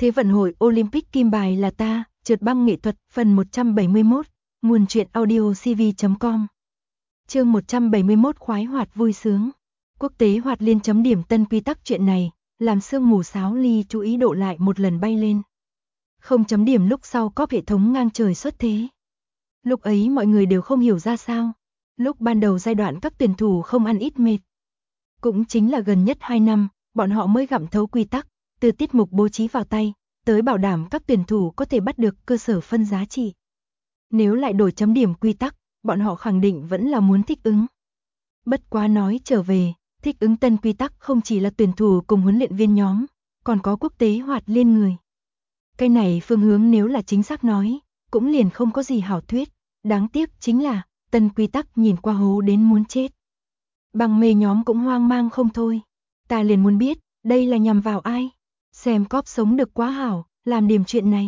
Thế vận hội Olympic kim bài là ta, trượt băng nghệ thuật, phần 171, nguồn truyện audio cv.com. Chương 171 khoái hoạt vui sướng. Quốc tế hoạt liên chấm điểm tân quy tắc chuyện này, làm sương mù sáo ly chú ý độ lại một lần bay lên. Không chấm điểm lúc sau có hệ thống ngang trời xuất thế. Lúc ấy mọi người đều không hiểu ra sao. Lúc ban đầu giai đoạn các tuyển thủ không ăn ít mệt. Cũng chính là gần nhất 2 năm, bọn họ mới gặm thấu quy tắc, từ tiết mục bố trí vào tay, tới bảo đảm các tuyển thủ có thể bắt được cơ sở phân giá trị. Nếu lại đổi chấm điểm quy tắc, bọn họ khẳng định vẫn là muốn thích ứng. Bất quá nói trở về, thích ứng tân quy tắc không chỉ là tuyển thủ cùng huấn luyện viên nhóm, còn có quốc tế hoạt liên người. Cái này phương hướng nếu là chính xác nói, cũng liền không có gì hảo thuyết, đáng tiếc chính là, tân quy tắc nhìn qua hố đến muốn chết. Bằng mê nhóm cũng hoang mang không thôi, ta liền muốn biết, đây là nhằm vào ai? Xem cóp sống được quá hảo, làm điểm chuyện này.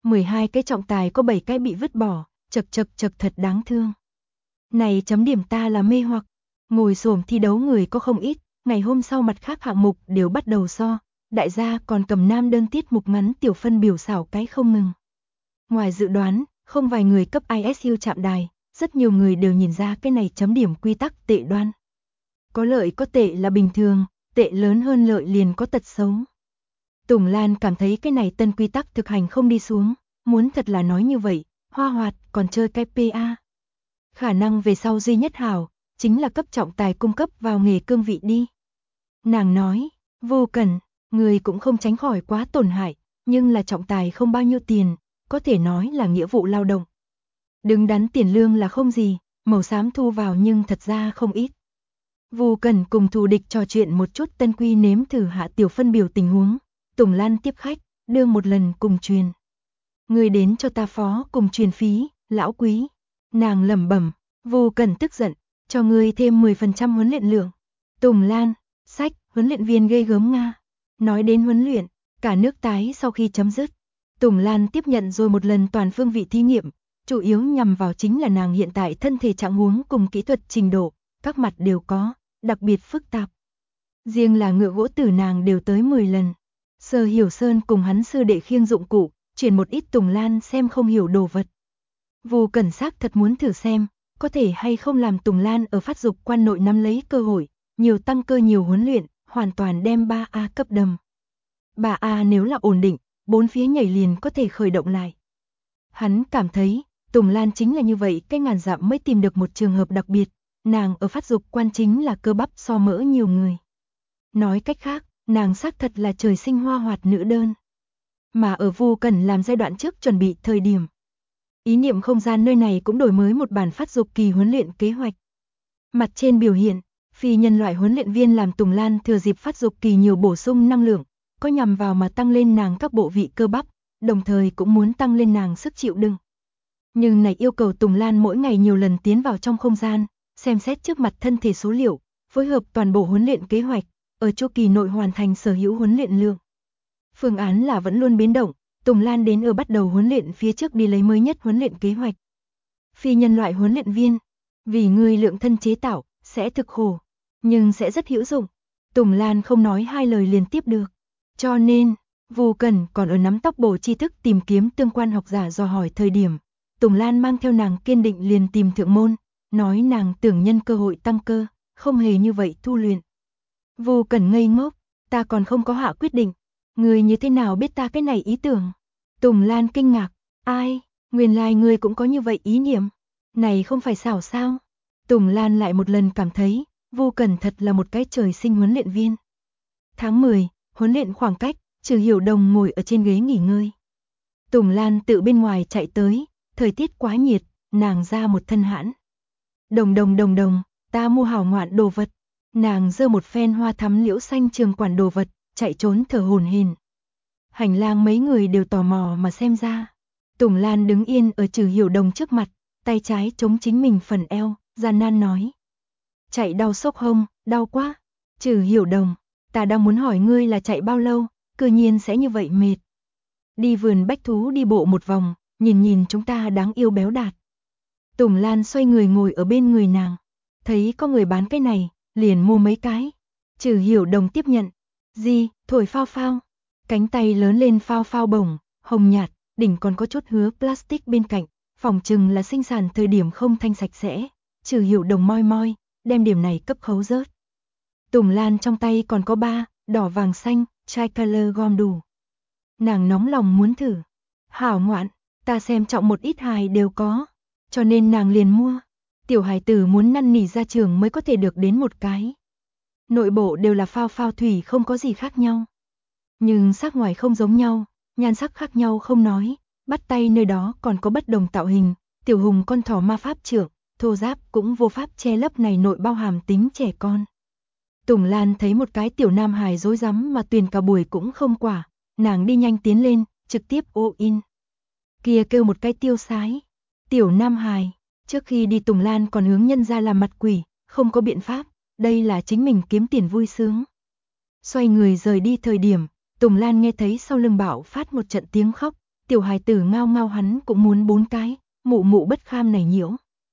12 cái trọng tài có 7 cái bị vứt bỏ, chật thật đáng thương. Này chấm điểm ta là mê hoặc, ngồi xổm thi đấu người có không ít, ngày hôm sau mặt khác hạng mục đều bắt đầu so, đại gia còn cầm nam đơn tiết mục ngắn tiểu phân biểu xảo cái không ngừng. Ngoài dự đoán, không vài người cấp ISU chạm đài, rất nhiều người đều nhìn ra cái này chấm điểm quy tắc tệ đoan. Có lợi có tệ là bình thường, tệ lớn hơn lợi liền có tật xấu. Tùng Lan cảm thấy cái này tân quy tắc thực hành không đi xuống, muốn thật là nói như vậy, Hoa Hoạt còn chơi cái PA. Khả năng về sau duy nhất hảo, chính là cấp trọng tài cung cấp vào nghề cương vị đi. Nàng nói, vô cần, người cũng không tránh khỏi quá tổn hại, nhưng là trọng tài không bao nhiêu tiền, có thể nói là nghĩa vụ lao động. Đứng đắn tiền lương là không gì, màu xám thu vào nhưng thật ra không ít. Vu Cần cùng thù địch trò chuyện một chút tân quy nếm thử hạ tiểu phân biểu tình huống. Tùng Lan tiếp khách, đưa một lần cùng truyền. Người đến cho ta phó cùng truyền phí, lão quý. Nàng lẩm bẩm, Vu Cần tức giận, cho người thêm 10% huấn luyện lượng. Tùng Lan, sách, huấn luyện viên ghê gớm Nga. Nói đến huấn luyện, cả nước tái sau khi chấm dứt. Tùng Lan tiếp nhận rồi một lần toàn phương vị thí nghiệm, chủ yếu nhằm vào chính là nàng hiện tại thân thể trạng huống cùng kỹ thuật trình độ, các mặt đều có, đặc biệt phức tạp. Riêng là ngựa gỗ tử nàng đều tới 10 lần. Sở Hiểu Sơn cùng hắn sư đệ khiêng dụng cụ, chuyển một ít Tùng Lan xem không hiểu đồ vật. Vu Cẩn xác thật muốn thử xem, có thể hay không làm Tùng Lan ở phát dục quan nội nắm lấy cơ hội, nhiều tăng cơ nhiều huấn luyện, hoàn toàn đem 3A cấp đầm. 3A nếu là ổn định, bốn phía nhảy liền có thể khởi động lại. Hắn cảm thấy, Tùng Lan chính là như vậy, cái ngàn dặm mới tìm được một trường hợp đặc biệt, nàng ở phát dục quan chính là cơ bắp so mỡ nhiều người. Nói cách khác, nàng xác thật là trời sinh hoa hoạt nữ đơn. Mà ở Vu Cẩn làm giai đoạn trước chuẩn bị thời điểm. Ý niệm không gian nơi này cũng đổi mới một bản phát dục kỳ huấn luyện kế hoạch. Mặt trên biểu hiện, phi nhân loại huấn luyện viên làm Tùng Lan thừa dịp phát dục kỳ nhiều bổ sung năng lượng, có nhằm vào mà tăng lên nàng các bộ vị cơ bắp, đồng thời cũng muốn tăng lên nàng sức chịu đựng. Nhưng này yêu cầu Tùng Lan mỗi ngày nhiều lần tiến vào trong không gian, xem xét trước mặt thân thể số liệu, phối hợp toàn bộ huấn luyện kế hoạch, ở chu kỳ nội hoàn thành sở hữu huấn luyện lượng. Phương án là vẫn luôn biến động, Tùng Lan đến ở bắt đầu huấn luyện phía trước đi lấy mới nhất huấn luyện kế hoạch. Phi nhân loại huấn luyện viên, vì người lượng thân chế tạo, sẽ thực khổ, nhưng sẽ rất hữu dụng. Tùng Lan không nói hai lời liền tiếp được. Cho nên, Vu Cần còn ở nắm tóc bổ tri thức tìm kiếm tương quan học giả dò hỏi thời điểm. Tùng Lan mang theo nàng kiên định liền tìm thượng môn, nói nàng tưởng nhân cơ hội tăng cơ, không hề như vậy tu luyện. Vu Cần ngây ngốc, ta còn không có hạ quyết định, người như thế nào biết ta cái này ý tưởng? Tùng Lan kinh ngạc, ai, nguyên lai người cũng có như vậy ý niệm, này không phải xảo sao? Tùng Lan lại một lần cảm thấy, Vu Cần thật là một cái trời sinh huấn luyện viên. Tháng 10, huấn luyện khoảng cách, Trừ Hiểu Đồng ngồi ở trên ghế nghỉ ngơi. Tùng Lan tự bên ngoài chạy tới, thời tiết quá nhiệt, nàng ra một thân hãn. Đồng, ta mua hảo ngoạn đồ vật. Nàng giơ một phen hoa thắm liễu xanh trường quản đồ vật, chạy trốn thở hổn hển. Hành lang mấy người đều tò mò mà xem ra. Tùng Lan đứng yên ở Trừ Hiểu Đồng trước mặt, tay trái chống chính mình phần eo, gian nan nói. Chạy đau sốc hông, đau quá. Trừ Hiểu Đồng, ta đang muốn hỏi ngươi là chạy bao lâu, cư nhiên sẽ như vậy mệt. Đi vườn bách thú đi bộ một vòng, nhìn chúng ta đáng yêu béo đạt. Tùng Lan xoay người ngồi ở bên người nàng, thấy có người bán cái này, liền mua mấy cái. Trừ Hiểu Đồng tiếp nhận. Gì, thổi phao phao. Cánh tay lớn lên phao phao bổng, hồng nhạt, đỉnh còn có chút hứa plastic bên cạnh, phòng chừng là sinh sản thời điểm không thanh sạch sẽ. Trừ Hiểu Đồng moi moi, đem điểm này cấp khấu rớt. Tùng Lan trong tay còn có 3, đỏ vàng xanh, tricolor gom đủ. Nàng nóng lòng muốn thử. Hảo ngoạn, ta xem trọng một ít hài đều có, cho nên nàng liền mua. Tiểu hài tử muốn năn nỉ ra trường mới có thể được đến một cái. Nội bộ đều là phao phao thủy, không có gì khác nhau. Nhưng sắc ngoài không giống nhau, nhan sắc khác nhau không nói, bắt tay nơi đó còn có bất đồng tạo hình. Tiểu Hùng con thỏ ma pháp trưởng, thô giáp cũng vô pháp che lấp này nội bao hàm tính trẻ con. Tùng Lan thấy một cái tiểu nam hài rối rắm mà tuyền cả buổi cũng không quả, nàng đi nhanh tiến lên, trực tiếp ô in. Kia kêu một cái tiêu sái. Tiểu nam hài, trước khi đi Tùng Lan còn hướng nhân ra làm mặt quỷ, không có biện pháp, đây là chính mình kiếm tiền vui sướng. Xoay người rời đi thời điểm, Tùng Lan nghe thấy sau lưng bạo phát một trận tiếng khóc, tiểu hài tử ngao ngao hắn cũng muốn 4 cái, mụ mụ bất kham này nhiễu.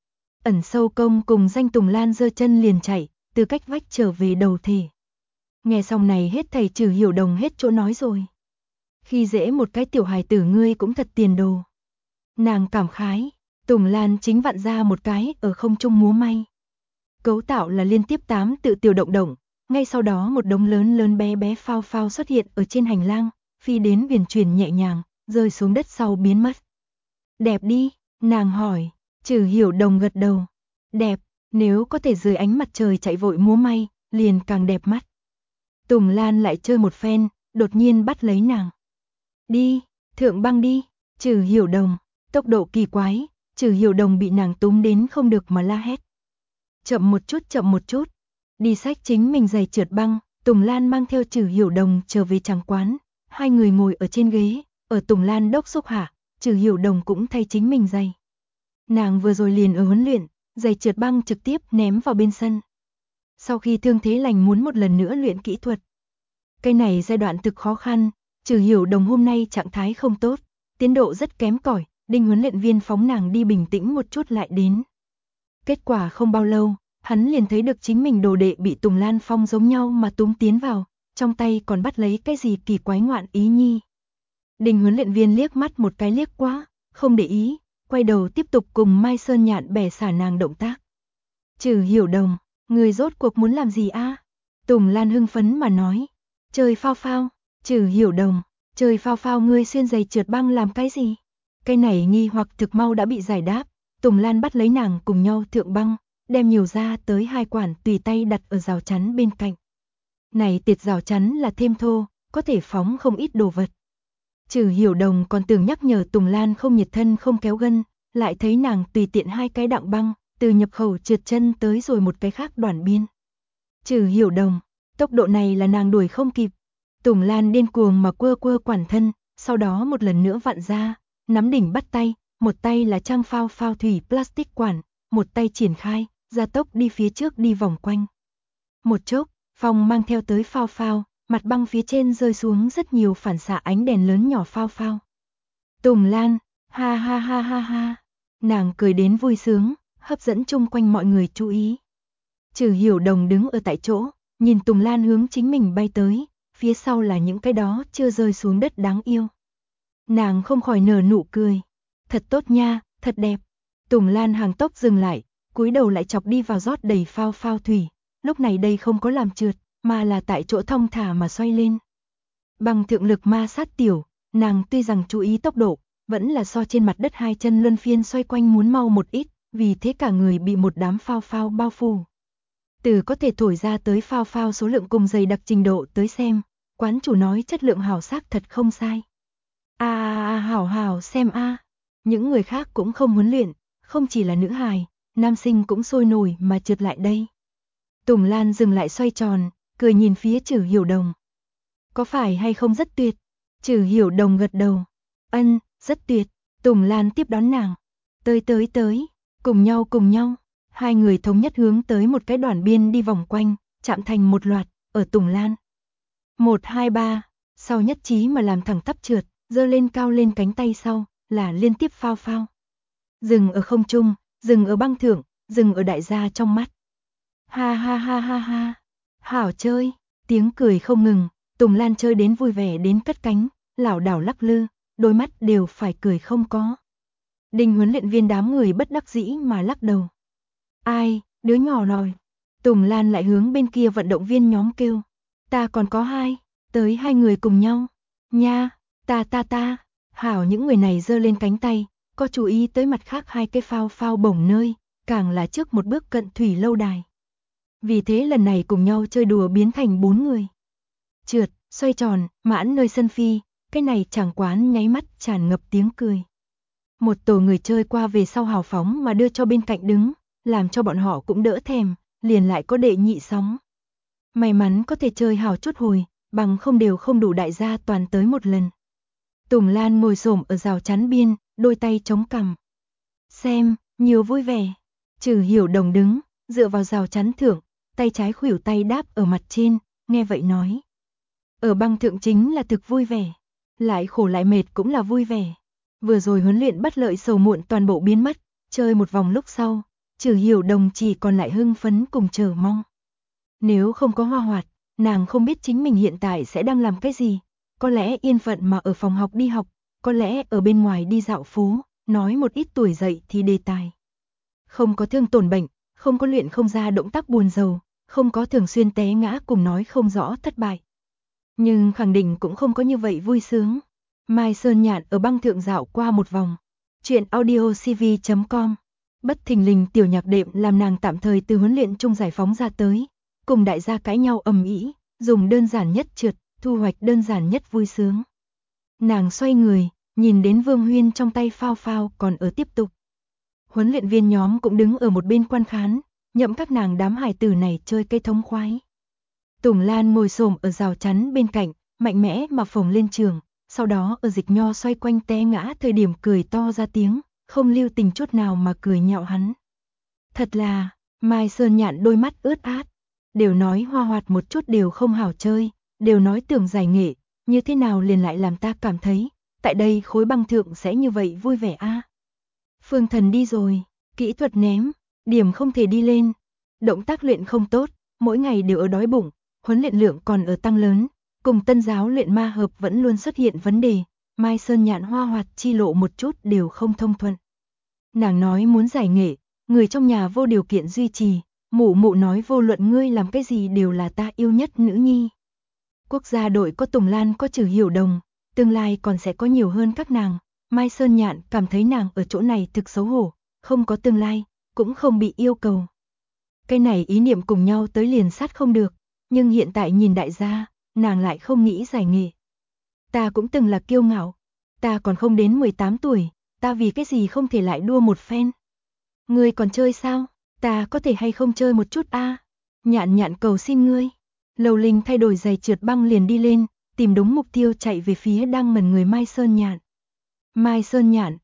Ẩn sâu công cùng danh Tùng Lan giơ chân liền chạy, từ cách vách trở về đầu thể. Nghe xong này hết thầy Trừ Hiểu Đồng hết chỗ nói rồi. Khi dễ một cái tiểu hài tử ngươi cũng thật tiền đồ. Nàng cảm khái, Tùng Lan chính vặn ra một cái ở không trung múa may. Cấu tạo là liên tiếp 8 tự tiểu động động, ngay sau đó một đống lớn lớn bé bé phao phao xuất hiện ở trên hành lang, phi đến viền chuyển nhẹ nhàng, rơi xuống đất sau biến mất. Đẹp đi, nàng hỏi, Trừ Hiểu Đồng gật đầu. Đẹp, nếu có thể dưới ánh mặt trời chạy vội múa may, liền càng đẹp mắt. Tùng Lan lại chơi một phen, đột nhiên bắt lấy nàng. Đi, thượng băng đi, Trừ Hiểu Đồng, tốc độ kỳ quái, Trừ Hiểu Đồng bị nàng túm đến không được mà la hét. Chậm một chút, chậm một chút. Đi xách chính mình giày trượt băng, Tùng Lan mang theo Trừ Hiểu Đồng trở về tràng quán, hai người ngồi ở trên ghế, ở Tùng Lan đốc xúc hạ, Trừ Hiểu Đồng cũng thay chính mình giày. Nàng vừa rồi liền ở huấn luyện, giày trượt băng trực tiếp ném vào bên sân. Sau khi thương thế lành muốn một lần nữa luyện kỹ thuật. Cái này giai đoạn thực khó khăn, Trừ Hiểu Đồng hôm nay trạng thái không tốt, tiến độ rất kém cỏi, Đinh huấn luyện viên phóng nàng đi bình tĩnh một chút lại đến. Kết quả không bao lâu, hắn liền thấy được chính mình đồ đệ bị Tùng Lan Phong giống nhau mà túm tiến vào, trong tay còn bắt lấy cái gì kỳ quái ngoạn ý nhi. Đinh huấn luyện viên liếc mắt một cái liếc quá, không để ý, quay đầu tiếp tục cùng Mai Sơn Nhạn bẻ xả nàng động tác. Trừ Hiểu Đồng, người rốt cuộc muốn làm gì a? Tùng Lan hưng phấn mà nói, chơi phao phao. Trừ Hiểu Đồng, chơi phao phao ngươi xuyên giày trượt băng làm cái gì? Cái này nghi hoặc thực mau đã bị giải đáp, Tùng Lan bắt lấy nàng cùng nhau thượng băng, đem nhiều ra tới 2 quản tùy tay đặt ở rào chắn bên cạnh. Này tiệt rào chắn là thêm thô, có thể phóng không ít đồ vật. Trừ Hiểu Đồng còn tưởng nhắc nhở Tùng Lan không nhiệt thân không kéo gân, lại thấy nàng tùy tiện 2 cái đặng băng, từ nhập khẩu trượt chân tới rồi một cái khác đoạn biên. Trừ Hiểu Đồng, tốc độ này là nàng đuổi không kịp. Tùng Lan điên cuồng mà quơ quơ quản thân, sau đó một lần nữa vặn ra, nắm đỉnh bắt tay, một tay là trang phao phao thủy plastic quản, một tay triển khai, gia tốc đi phía trước đi vòng quanh. Một chốc, phong mang theo tới phao phao, mặt băng phía trên rơi xuống rất nhiều phản xạ ánh đèn lớn nhỏ phao phao. Tùng Lan, ha ha ha ha ha, nàng cười đến vui sướng, hấp dẫn chung quanh mọi người chú ý. Trừ Hiểu Đồng đứng ở tại chỗ, nhìn Tùng Lan hướng chính mình bay tới, phía sau là những cái đó chưa rơi xuống đất đáng yêu. Nàng không khỏi nở nụ cười. Thật tốt nha, thật đẹp. Tùng Lan hàng tốc dừng lại, cúi đầu lại chọc đi vào rót đầy phao phao thủy. Lúc này đây không có làm trượt, mà là tại chỗ thong thả mà xoay lên. Bằng thượng lực ma sát tiểu, nàng tuy rằng chú ý tốc độ, vẫn là so trên mặt đất 2 chân luân phiên xoay quanh muốn mau một ít, vì thế cả người bị một đám phao phao bao phủ. Từ có thể thổi ra tới phao phao số lượng cùng dày đặc trình độ tới xem, quán chủ nói chất lượng hảo xác thật không sai. Hảo hảo xem a. Những người khác cũng không huấn luyện, không chỉ là nữ hài, nam sinh cũng sôi nổi mà trượt lại đây. Tùng Lan dừng lại xoay tròn, cười nhìn phía Trừ Hiểu Đồng. Có phải hay không rất tuyệt? Trừ Hiểu Đồng gật đầu. Ân, rất tuyệt. Tùng Lan tiếp đón nàng. Tới, cùng nhau. Hai người thống nhất hướng tới một cái đoạn biên đi vòng quanh, chạm thành một loạt, ở Tùng Lan. 1, 2, 3, sau nhất trí mà làm thẳng tắp trượt, giơ lên cao lên cánh tay sau, là liên tiếp phao phao. Dừng ở không trung, dừng ở băng thượng, dừng ở đại gia trong mắt. Ha ha ha ha ha, hảo chơi, tiếng cười không ngừng, Tùng Lan chơi đến vui vẻ đến cất cánh, lảo đảo lắc lư, đôi mắt đều phải cười không có. Đinh huấn luyện viên đám người bất đắc dĩ mà lắc đầu. Ai, đứa nhỏ rồi. Tùng Lan lại hướng bên kia vận động viên nhóm kêu. Ta còn có hai, tới hai người cùng nhau. Nha, ta. Hảo những người này giơ lên cánh tay, có chú ý tới mặt khác hai cái phao phao bổng nơi, càng là trước một bước cận thủy lâu đài. Vì thế lần này cùng nhau chơi đùa biến thành 4 người. Trượt, xoay tròn, mãn nơi sân phi, cái này chẳng quán nháy mắt tràn ngập tiếng cười. Một tổ người chơi qua về sau hào phóng mà đưa cho bên cạnh đứng, làm cho bọn họ cũng đỡ thèm, liền lại có đệ nhị sóng. May mắn có thể chơi hào chút hồi, bằng không đều không đủ đại gia toàn tới một lần. Tùng Lan ngồi xổm ở rào chắn biên, đôi tay chống cằm. Xem, nhiều vui vẻ. Trừ Hiểu Đồng đứng, dựa vào rào chắn thượng, tay trái khuỷu tay đáp ở mặt trên, nghe vậy nói. Ở băng thượng chính là thực vui vẻ, lại khổ lại mệt cũng là vui vẻ. Vừa rồi huấn luyện bất lợi sầu muộn toàn bộ biến mất, chơi một vòng lúc sau, Trừ Hiểu Đồng chỉ còn lại hưng phấn cùng chờ mong. Nếu không có Hoa Hoạt, nàng không biết chính mình hiện tại sẽ đang làm cái gì, có lẽ yên phận mà ở phòng học đi học, có lẽ ở bên ngoài đi dạo phố, nói một ít tuổi dậy thì đề tài. Không có thương tổn bệnh, không có luyện không ra động tác buồn rầu, không có thường xuyên té ngã cùng nói không rõ thất bại. Nhưng khẳng định cũng không có như vậy vui sướng. Mai Sơn Nhạn ở băng thượng dạo qua một vòng. Chuyện audiocv.com. Bất thình lình tiểu nhạc đệm làm nàng tạm thời từ huấn luyện chung giải phóng ra tới, cùng đại gia cãi nhau ầm ĩ, dùng đơn giản nhất trượt, thu hoạch đơn giản nhất vui sướng. Nàng xoay người, nhìn đến Vương Huyên trong tay phao phao còn ở tiếp tục. Huấn luyện viên nhóm cũng đứng ở một bên quan khán, nhậm các nàng đám hài tử này chơi cây thống khoái. Tùng Lan ngồi xổm ở rào chắn bên cạnh, mạnh mẽ mà phồng lên trường, sau đó ở Dịch Nho xoay quanh té ngã thời điểm cười to ra tiếng, không lưu tình chút nào mà cười nhạo hắn. Thật là, Mai Sơn Nhạn đôi mắt ướt át, đều nói Hoa Hoạt một chút đều không hảo chơi, đều nói tưởng giải nghệ, như thế nào liền lại làm ta cảm thấy, tại đây khối băng thượng sẽ như vậy vui vẻ a. Phương Thần đi rồi, kỹ thuật ném, điểm không thể đi lên, động tác luyện không tốt, mỗi ngày đều ở đói bụng, huấn luyện lượng còn ở tăng lớn, cùng tân giáo luyện ma hợp vẫn luôn xuất hiện vấn đề, Mai Sơn Nhạn Hoa Hoạt chi lộ một chút đều không thông thuận. Nàng nói muốn giải nghệ, người trong nhà vô điều kiện duy trì, mụ nói vô luận ngươi làm cái gì đều là ta yêu nhất nữ nhi. Quốc gia đội có Tùng Lan có Trừ Hiểu Đồng, tương lai còn sẽ có nhiều hơn các nàng. Mai Sơn Nhạn cảm thấy nàng ở chỗ này thực xấu hổ, không có tương lai, cũng không bị yêu cầu. Cái này ý niệm cùng nhau tới liền sát không được, nhưng hiện tại nhìn đại gia, nàng lại không nghĩ giải nghệ. Ta cũng từng là kiêu ngạo, ta còn không đến 18 tuổi, ta vì cái gì không thể lại đua một phen. Ngươi còn chơi sao? Ta có thể hay không chơi một chút a? Nhạn Nhạn cầu xin ngươi. Lầu Linh thay đổi giày trượt băng liền đi lên, tìm đúng mục tiêu chạy về phía đang mẩn người Mai Sơn Nhạn. Mai Sơn Nhạn,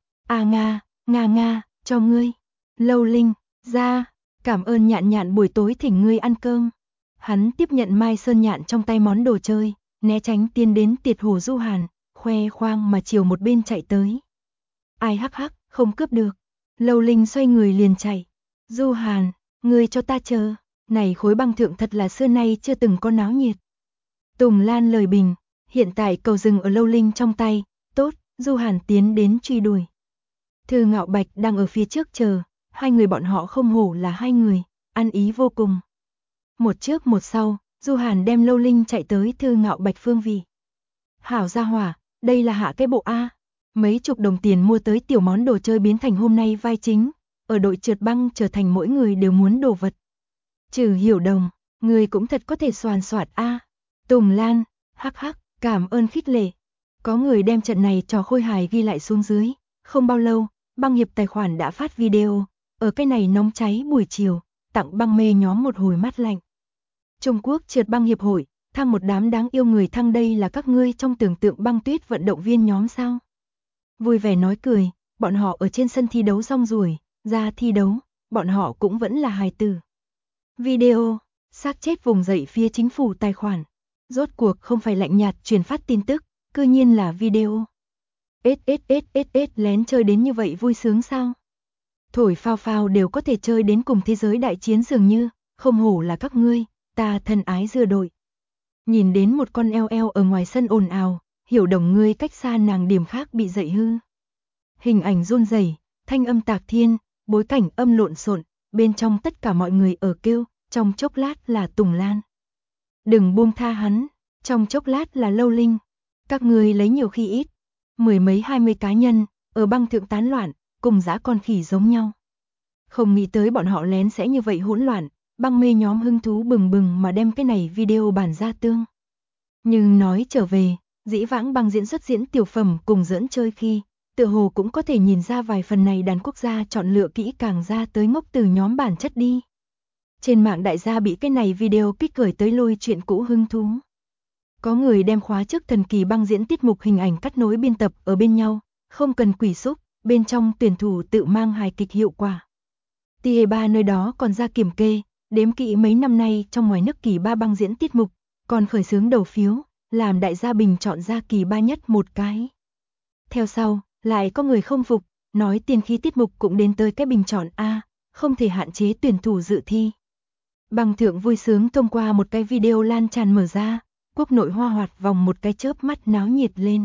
Nga, cho ngươi. Lâu Linh, ra, cảm ơn Nhạn Nhạn buổi tối thỉnh ngươi ăn cơm. Hắn tiếp nhận Mai Sơn Nhạn trong tay món đồ chơi, né tránh tiến đến Tiệt Hồ Du Hàn, khoe khoang mà chiều một bên chạy tới. Ai hắc hắc, không cướp được. Lâu Linh xoay người liền chạy. Du Hàn, ngươi cho ta chờ, này khối băng thượng thật là xưa nay chưa từng có náo nhiệt. Tùng Lan lời bình, hiện tại cầu dừng ở Lâu Linh trong tay, tốt, Du Hàn tiến đến truy đuổi. Thư Ngạo Bạch đang ở phía trước chờ, hai người bọn họ không hổ là hai người, ăn ý vô cùng. Một trước một sau, Du Hàn đem Lâu Linh chạy tới Thư Ngạo Bạch phương vị. Hảo gia hỏa, đây là hạ cái bộ A. Mấy chục đồng tiền mua tới tiểu món đồ chơi biến thành hôm nay vai chính, ở đội trượt băng trở thành mỗi người đều muốn đồ vật. Trừ Hiểu Đồng, người cũng thật có thể soàn soạt A. Tùng Lan, hắc hắc, cảm ơn khích lệ. Có người đem trận này trò khôi hài ghi lại xuống dưới, không bao lâu, băng hiệp tài khoản đã phát video, ở cái này nóng cháy buổi chiều, tặng băng mê nhóm một hồi mát lạnh. Trung Quốc trượt băng hiệp hội, thăng một đám đáng yêu người thăng đây là các ngươi trong tưởng tượng băng tuyết vận động viên nhóm sao? Vui vẻ nói cười, bọn họ ở trên sân thi đấu rong ruổi, ra thi đấu, bọn họ cũng vẫn là hài tử. Video, xác chết vùng dậy phía chính phủ tài khoản. Rốt cuộc không phải lạnh nhạt truyền phát tin tức, cư nhiên là video. Lén chơi đến như vậy vui sướng sao? Thổi phao phao đều có thể chơi đến cùng thế giới đại chiến dường như, không hổ là các ngươi, ta thân ái dưa đội. Nhìn đến một con eo ở ngoài sân ồn ào, Hiểu Đồng ngươi cách xa nàng điểm khác bị dậy hư. Hình ảnh run rẩy, thanh âm tạc thiên, bối cảnh âm lộn xộn, bên trong tất cả mọi người ở kêu, trong chốc lát là Tùng Lan. Đừng buông tha hắn, trong chốc lát là Lâu Linh. Các ngươi lấy nhiều khi ít, 10 mấy 20 cá nhân, ở băng thượng tán loạn, cùng dã con khỉ giống nhau. Không nghĩ tới bọn họ lén sẽ như vậy hỗn loạn, băng mê nhóm hứng thú bừng bừng mà đem cái này video bản ra tương. Nhưng nói trở về, dĩ vãng băng diễn xuất diễn tiểu phẩm cùng giỡn chơi khi, tựa hồ cũng có thể nhìn ra vài phần này đàn quốc gia chọn lựa kỹ càng ra tới ngốc từ nhóm bản chất đi. Trên mạng đại gia bị cái này video kích cười tới lôi chuyện cũ hứng thú. Có người đem khóa trước thần kỳ băng diễn tiết mục hình ảnh cắt nối biên tập ở bên nhau, không cần quỷ xúc, bên trong tuyển thủ tự mang hài kịch hiệu quả. Tia 3 nơi đó còn ra kiểm kê, đếm kỹ mấy năm nay trong ngoài nước kỳ 3 băng diễn tiết mục, còn khởi xướng đầu phiếu, làm đại gia bình chọn ra kỳ 3 nhất một cái. Theo sau, lại có người không phục, nói tiền khí tiết mục cũng đến tới cái bình chọn A, không thể hạn chế tuyển thủ dự thi. Băng thượng vui sướng thông qua một cái video lan tràn mở ra, quốc nội hoa hoạt vòng một cái chớp mắt náo nhiệt lên.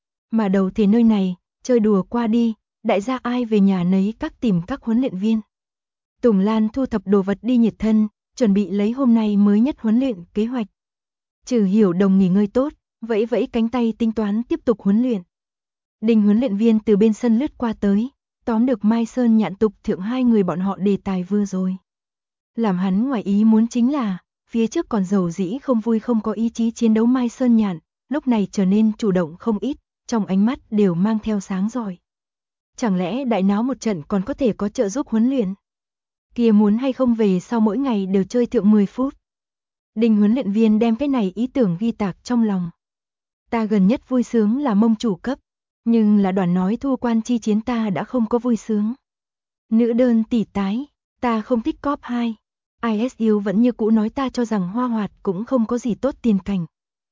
Mà đầu thì nơi này, chơi đùa qua đi, đại gia ai về nhà nấy các tìm các huấn luyện viên. Tùng Lan thu thập đồ vật đi nhiệt thân, chuẩn bị lấy hôm nay mới nhất huấn luyện kế hoạch. Trừ Hiểu Đồng nghỉ ngơi tốt, vẫy vẫy cánh tay tính toán tiếp tục huấn luyện. Đình huấn luyện viên từ bên sân lướt qua tới, tóm được Mai Sơn Nhạn tục thượng hai người bọn họ đề tài vừa rồi. Làm hắn ngoài ý muốn chính là, phía trước còn dầu dĩ không vui không có ý chí chiến đấu Mai Sơn Nhạn, lúc này trở nên chủ động không ít, trong ánh mắt đều mang theo sáng rọi. Chẳng lẽ đại náo một trận còn có thể có trợ giúp huấn luyện? Kia muốn hay không về sau mỗi ngày đều chơi thượng 10 phút. Đình huấn luyện viên đem cái này ý tưởng ghi tạc trong lòng. Ta gần nhất vui sướng là mông chủ cấp, nhưng là đoàn nói thua quan chi chiến ta đã không có vui sướng. Nữ đơn tỷ tái, ta không thích cop 2. ISU vẫn như cũ nói ta cho rằng hoa hoạt cũng không có gì tốt tiền cảnh.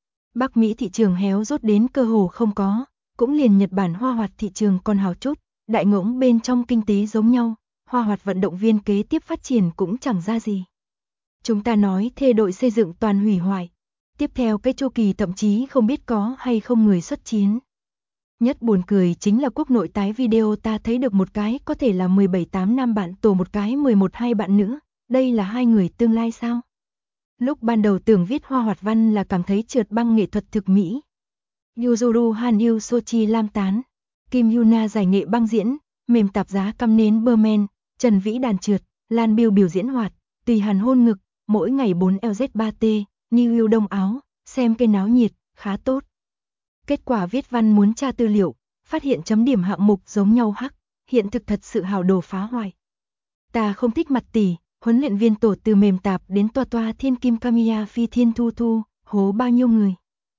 Bắc Mỹ thị trường héo rốt đến cơ hồ không có, cũng liền Nhật Bản hoa hoạt thị trường còn hào chút, đại ngỗng bên trong kinh tế giống nhau, hoa hoạt vận động viên kế tiếp phát triển cũng chẳng ra gì. Chúng ta nói thê đội xây dựng toàn hủy hoại, tiếp theo cái chu kỳ thậm chí không biết có hay không người xuất chiến. Nhất buồn cười chính là quốc nội tái video ta thấy được một cái có thể là 17-8 nam bạn tổ một cái 11-2 bạn nữ, đây là hai người tương lai sao? Lúc ban đầu tưởng viết hoa hoạt văn là cảm thấy trượt băng nghệ thuật thực mỹ. Yuzuru Hanyu Sochi lam tán, Kim Yuna giải nghệ băng diễn, mềm tạp giá căm nến Berman, Trần Vĩ đàn trượt, Lan Biêu biểu diễn hoạt, Tùy Hàn hôn ngực, mỗi ngày 4 LZ3T, New Yêu đông áo, xem cái náo nhiệt, khá tốt. Kết quả viết văn muốn tra tư liệu, phát hiện chấm điểm hạng mục giống nhau hắc, hiện thực thật sự hào đồ phá hoại. Ta không thích mặt tỷ, huấn luyện viên tổ từ mềm tạp đến toa toa thiên kim Kamiya phi thiên thu thu, hố bao nhiêu người.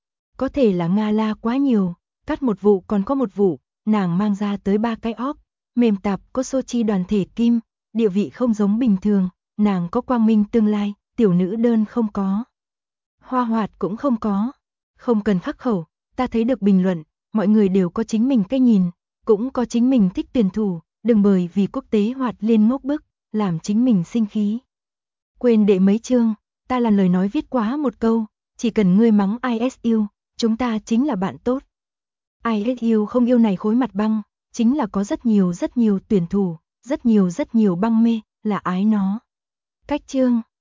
Có thể là Nga la quá nhiều, cắt một vụ còn có một vụ, nàng mang ra tới 3 cái óp, mềm tạp có Sochi đoàn thể kim, địa vị không giống bình thường, nàng có quang minh tương lai, tiểu nữ đơn không có. Hoa hoạt cũng không có, không cần khắc khẩu, ta thấy được bình luận, mọi người đều có chính mình cái nhìn, cũng có chính mình thích tuyển thủ, đừng bởi vì quốc tế hoạt liên ngốc bức, làm chính mình sinh khí. Quên đệ mấy chương, ta là lời nói viết quá một câu, chỉ cần ngươi mắng ISU, chúng ta chính là bạn tốt. ISU không yêu này khối mặt băng, chính là có rất nhiều tuyển thủ, rất nhiều băng mê, là ái nó. Cách chương